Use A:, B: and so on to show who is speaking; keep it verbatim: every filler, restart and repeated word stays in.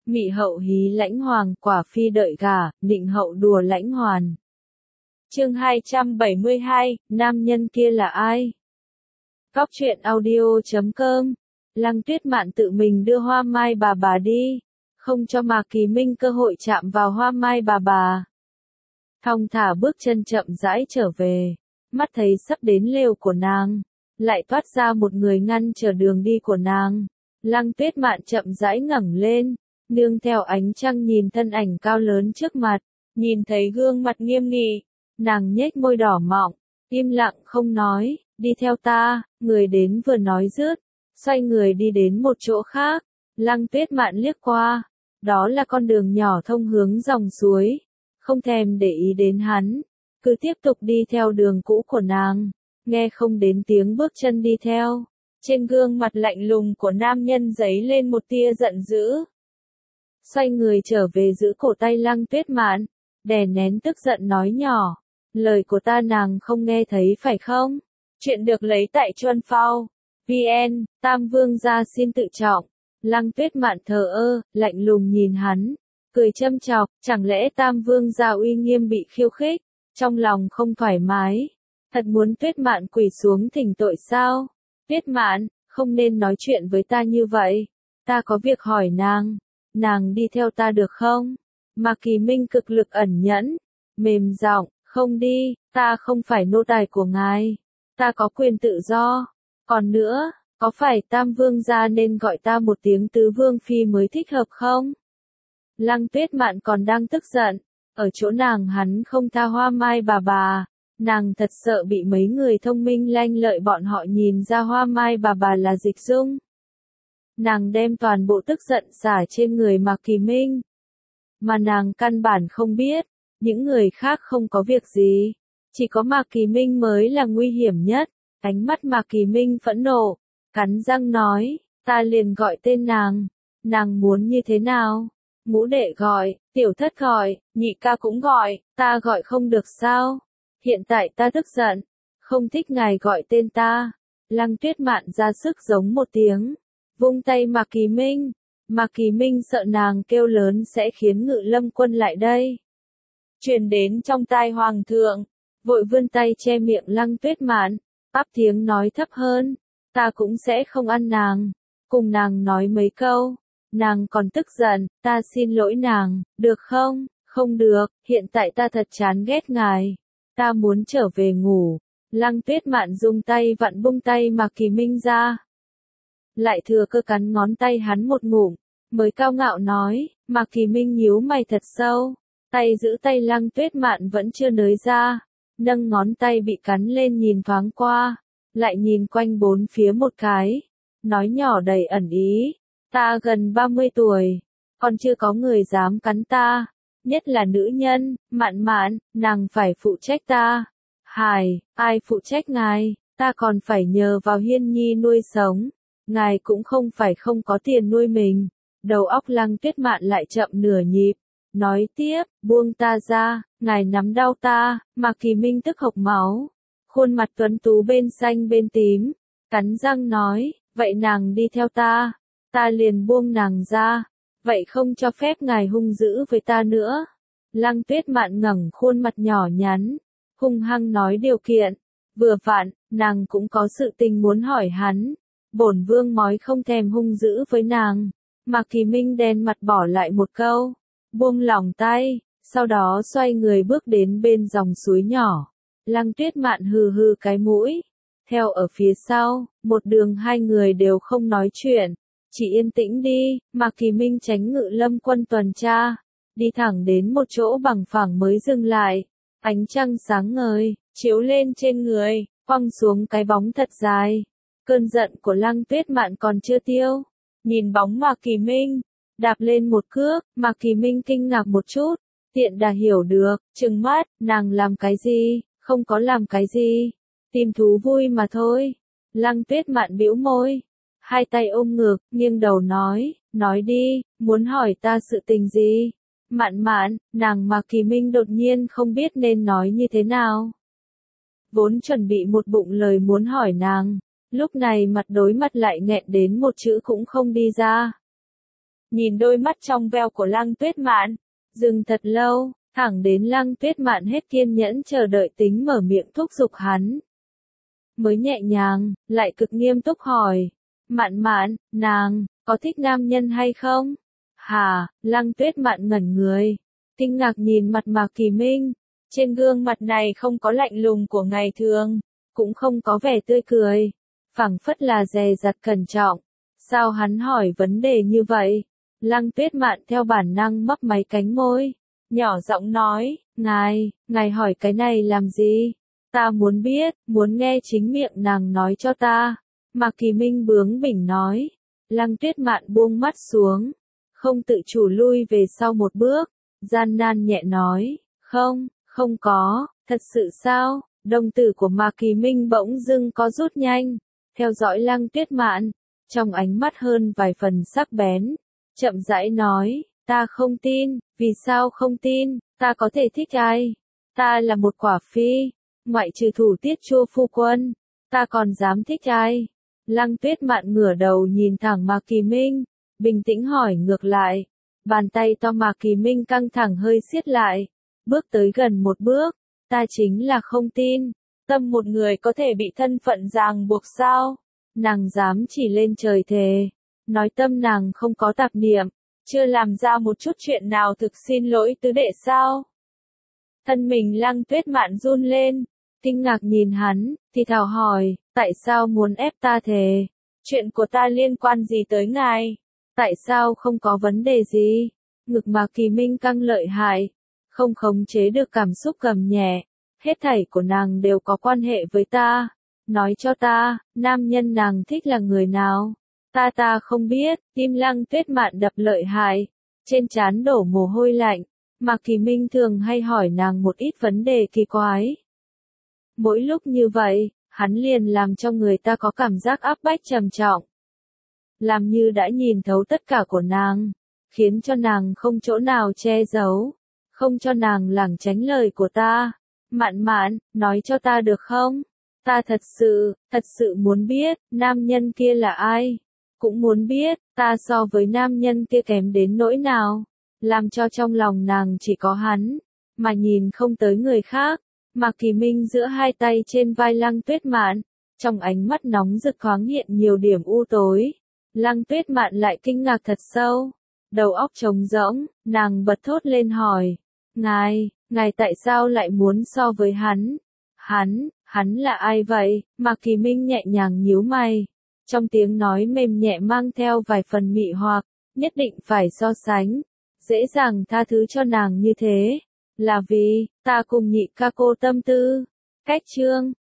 A: Mị hậu hí lãnh hoàng, quả phi đợi gả, nịnh hậu đùa lãnh hoàn. Chương hai trăm bảy mươi hai, nam nhân kia là ai? Cóc truyện audio chấm com. Lăng Tuyết Mạn tự mình đưa Hoa Mai bà bà đi, không cho Mạc Kỳ Minh cơ hội chạm vào Hoa Mai bà bà. Thong thả bước chân chậm rãi trở về, mắt thấy sắp đến lều của nàng, lại toát ra một người ngăn trở đường đi của nàng. Lăng Tuyết Mạn chậm rãi ngẩng lên, nương theo ánh trăng nhìn thân ảnh cao lớn trước mặt, nhìn thấy gương mặt nghiêm nghị, nàng nhếch môi đỏ mọng, im lặng không nói, đi theo ta. Người đến vừa nói dứt, xoay người đi đến một chỗ khác. Lăng Tuyết Mạn liếc qua, đó là con đường nhỏ thông hướng dòng suối, không thèm để ý đến hắn, cứ tiếp tục đi theo đường cũ của nàng, nghe không đến tiếng bước chân đi theo. Trên gương mặt lạnh lùng của nam nhân giấy lên một tia giận dữ. Xoay người trở về giữ cổ tay Lăng Tuyết Mạn, đè nén tức giận nói nhỏ, lời của ta nàng không nghe thấy phải không? Chuyện được lấy tại Chuan Phao, vn, Tam Vương gia xin tự trọng. Lăng Tuyết Mạn thờ ơ, lạnh lùng nhìn hắn, cười châm chọc, chẳng lẽ Tam Vương gia uy nghiêm bị khiêu khích, trong lòng không thoải mái, thật muốn Tuyết Mạn quỳ xuống thỉnh tội sao? Tuyết Mạn, không nên nói chuyện với ta như vậy, ta có việc hỏi nàng, nàng đi theo ta được không? Mạc Kỳ Minh cực lực ẩn nhẫn, mềm giọng, không đi, ta không phải nô tài của ngài, ta có quyền tự do, còn nữa, có phải Tam Vương gia nên gọi ta một tiếng tứ vương phi mới thích hợp không? Lăng Tuyết Mạn còn đang tức giận, ở chỗ nàng hắn không tha Hoa Mai bà bà, nàng thật sợ bị mấy người thông minh lanh lợi bọn họ nhìn ra Hoa Mai bà bà là Dịch Dung. Nàng đem toàn bộ tức giận xả trên người Mạc Kỳ Minh, mà nàng căn bản không biết, những người khác không có việc gì, chỉ có Mạc Kỳ Minh mới là nguy hiểm nhất. Ánh mắt Mạc Kỳ Minh phẫn nộ, cắn răng nói, ta liền gọi tên nàng, nàng muốn như thế nào? Ngũ đệ gọi, tiểu thất gọi, nhị ca cũng gọi, ta gọi không được sao? Hiện tại ta tức giận, không thích ngài gọi tên ta. Lăng Tuyết Mạn ra sức giống một tiếng, vung tay Mạc Kỳ Minh. Mạc Kỳ Minh sợ nàng kêu lớn sẽ khiến Ngự Lâm Quân lại đây, truyền đến trong tai hoàng thượng, vội vươn tay che miệng Lăng Tuyết Mạn, áp tiếng nói thấp hơn, ta cũng sẽ không ăn nàng, cùng nàng nói mấy câu, nàng còn tức giận, ta xin lỗi nàng, được không? Không được, hiện tại ta thật chán ghét ngài, ta muốn trở về ngủ. Lăng Tuyết Mạn dùng tay vặn bung tay Mạc Kỳ Minh ra, lại thừa cơ cắn ngón tay hắn một ngụm, mới cao ngạo nói. Mạc Kỳ Minh nhíu mày thật sâu, tay giữ tay Lăng Tuyết Mạn vẫn chưa nới ra, nâng ngón tay bị cắn lên nhìn thoáng qua, lại nhìn quanh bốn phía một cái, nói nhỏ đầy ẩn ý, ta gần ba mươi tuổi, còn chưa có người dám cắn ta, nhất là nữ nhân. Mạn Mạn, nàng phải phụ trách ta. Hài, ai phụ trách ngài, ta còn phải nhờ vào Hiên Nhi nuôi sống, ngài cũng không phải không có tiền nuôi mình. Đầu óc Lăng Tuyết Mạn lại chậm nửa nhịp, nói tiếp, buông ta ra, ngài nắm đau ta. Mạc Kỳ Minh tức hộc máu, khuôn mặt tuấn tú bên xanh bên tím, cắn răng nói, vậy nàng đi theo ta, ta liền buông nàng ra, vậy không cho phép ngài hung dữ với ta nữa. Lăng Tuyết Mạn ngẩng khuôn mặt nhỏ nhắn, hung hăng nói điều kiện, vừa vặn, nàng cũng có sự tình muốn hỏi hắn, bổn vương mói không thèm hung dữ với nàng. Mạc Kỳ Minh đen mặt bỏ lại một câu, buông lỏng tay, sau đó xoay người bước đến bên dòng suối nhỏ. Lăng Tuyết Mạn hừ hừ cái mũi, theo ở phía sau, một đường hai người đều không nói chuyện, chỉ yên tĩnh đi. Mạc Kỳ Minh tránh Ngự Lâm Quân tuần tra, đi thẳng đến một chỗ bằng phẳng mới dừng lại, ánh trăng sáng ngời, chiếu lên trên người, quăng xuống cái bóng thật dài. Cơn giận của Lăng Tuyết Mạn còn chưa tiêu, nhìn bóng Mạc Kỳ Minh, đạp lên một cước. Mạc Kỳ Minh kinh ngạc một chút, tiện đà hiểu được, trừng mắt, nàng làm cái gì? Không có làm cái gì, tìm thú vui mà thôi. Lăng Tuyết Mạn bĩu môi, hai tay ôm ngực, nghiêng đầu nói, nói đi, muốn hỏi ta sự tình gì? Mạn Mạn, nàng Mạc Kỳ Minh đột nhiên không biết nên nói như thế nào. Vốn chuẩn bị một bụng lời muốn hỏi nàng, lúc này mặt đối mặt lại nghẹn đến một chữ cũng không đi ra. nhìn đôi mắt trong veo của Lăng Tuyết Mạn, dừng thật lâu, thẳng đến Lăng Tuyết Mạn hết kiên nhẫn chờ đợi tính mở miệng thúc giục hắn. Mới nhẹ nhàng, lại cực nghiêm túc hỏi, Mạn Mạn, nàng, có thích nam nhân hay không? Hả, Lăng Tuyết Mạn ngẩn người, kinh ngạc nhìn mặt Mạc Kỳ Minh, trên gương mặt này không có lạnh lùng của ngày thường, cũng không có vẻ tươi cười, phảng phất là dè dặt cẩn trọng. Sao hắn hỏi vấn đề như vậy? Lăng Tuyết Mạn theo bản năng mấp máy cánh môi, nhỏ giọng nói, ngài, ngài hỏi cái này làm gì? Ta muốn biết, muốn nghe chính miệng nàng nói cho ta. Mạc Kỳ Minh bướng bỉnh nói. Lăng Tuyết Mạn buông mắt xuống, không tự chủ lui về sau một bước, gian nan nhẹ nói, không, không có, thật sự sao? Đồng tử của Mạc Kỳ Minh bỗng dưng có rút nhanh, theo dõi Lăng Tuyết Mạn, trong ánh mắt hơn vài phần sắc bén, chậm rãi nói, ta không tin, vì sao không tin, ta có thể thích ai? Ta là một quả phi, ngoại trừ Thủ Tiết Chua phu quân, ta còn dám thích ai? Lăng Tuyết Mạn ngửa đầu nhìn thẳng Mạc Kỳ Minh, bình tĩnh hỏi ngược lại, bàn tay to Mạc Kỳ Minh căng thẳng hơi siết lại, bước tới gần một bước, ta chính là không tin, tâm một người có thể bị thân phận ràng buộc sao? Nàng dám chỉ lên trời thề, nói tâm nàng không có tạp niệm, chưa làm ra một chút chuyện nào thực xin lỗi tứ đệ sao? Thân mình Lăng Tuyết Mạn run lên, kinh ngạc nhìn hắn, thì thào hỏi, tại sao muốn ép ta thề? Chuyện của ta liên quan gì tới ngài? Tại sao không có vấn đề gì? Ngực Mạc Kỳ Minh căng lợi hại, không khống chế được cảm xúc gầm nhẹ, hết thảy của nàng đều có quan hệ với ta. Nói cho ta, nam nhân nàng thích là người nào? Ta ta không biết, tim Lăng Tuyết Mạn đập lợi hại, trên trán đổ mồ hôi lạnh. Mạc Kỳ Minh thường hay hỏi nàng một ít vấn đề kỳ quái. Mỗi lúc như vậy, hắn liền làm cho người ta có cảm giác áp bách trầm trọng. Làm như đã nhìn thấu tất cả của nàng, khiến cho nàng không chỗ nào che giấu, không cho nàng lảng tránh lời của ta. Mạn Mạn, nói cho ta được không? Ta thật sự, thật sự muốn biết, nam nhân kia là ai? Cũng muốn biết, ta so với nam nhân kia kém đến nỗi nào? Làm cho trong lòng nàng chỉ có hắn, mà nhìn không tới người khác. Mạc Kỳ Minh giữa hai tay trên vai Lăng Tuyết Mạn, trong ánh mắt nóng rực thoáng hiện nhiều điểm u tối. Lăng Tuyết Mạn lại kinh ngạc thật sâu, đầu óc trống rỗng, nàng bật thốt lên hỏi, ngài, ngài tại sao lại muốn so với hắn? Hắn, hắn là ai vậy? Mạc Kỳ Minh nhẹ nhàng nhíu mày, trong tiếng nói mềm nhẹ mang theo vài phần mị hoặc, nhất định phải so sánh, dễ dàng tha thứ cho nàng như thế, là vì, ta cùng nhị ca cô tâm tư. Cách chương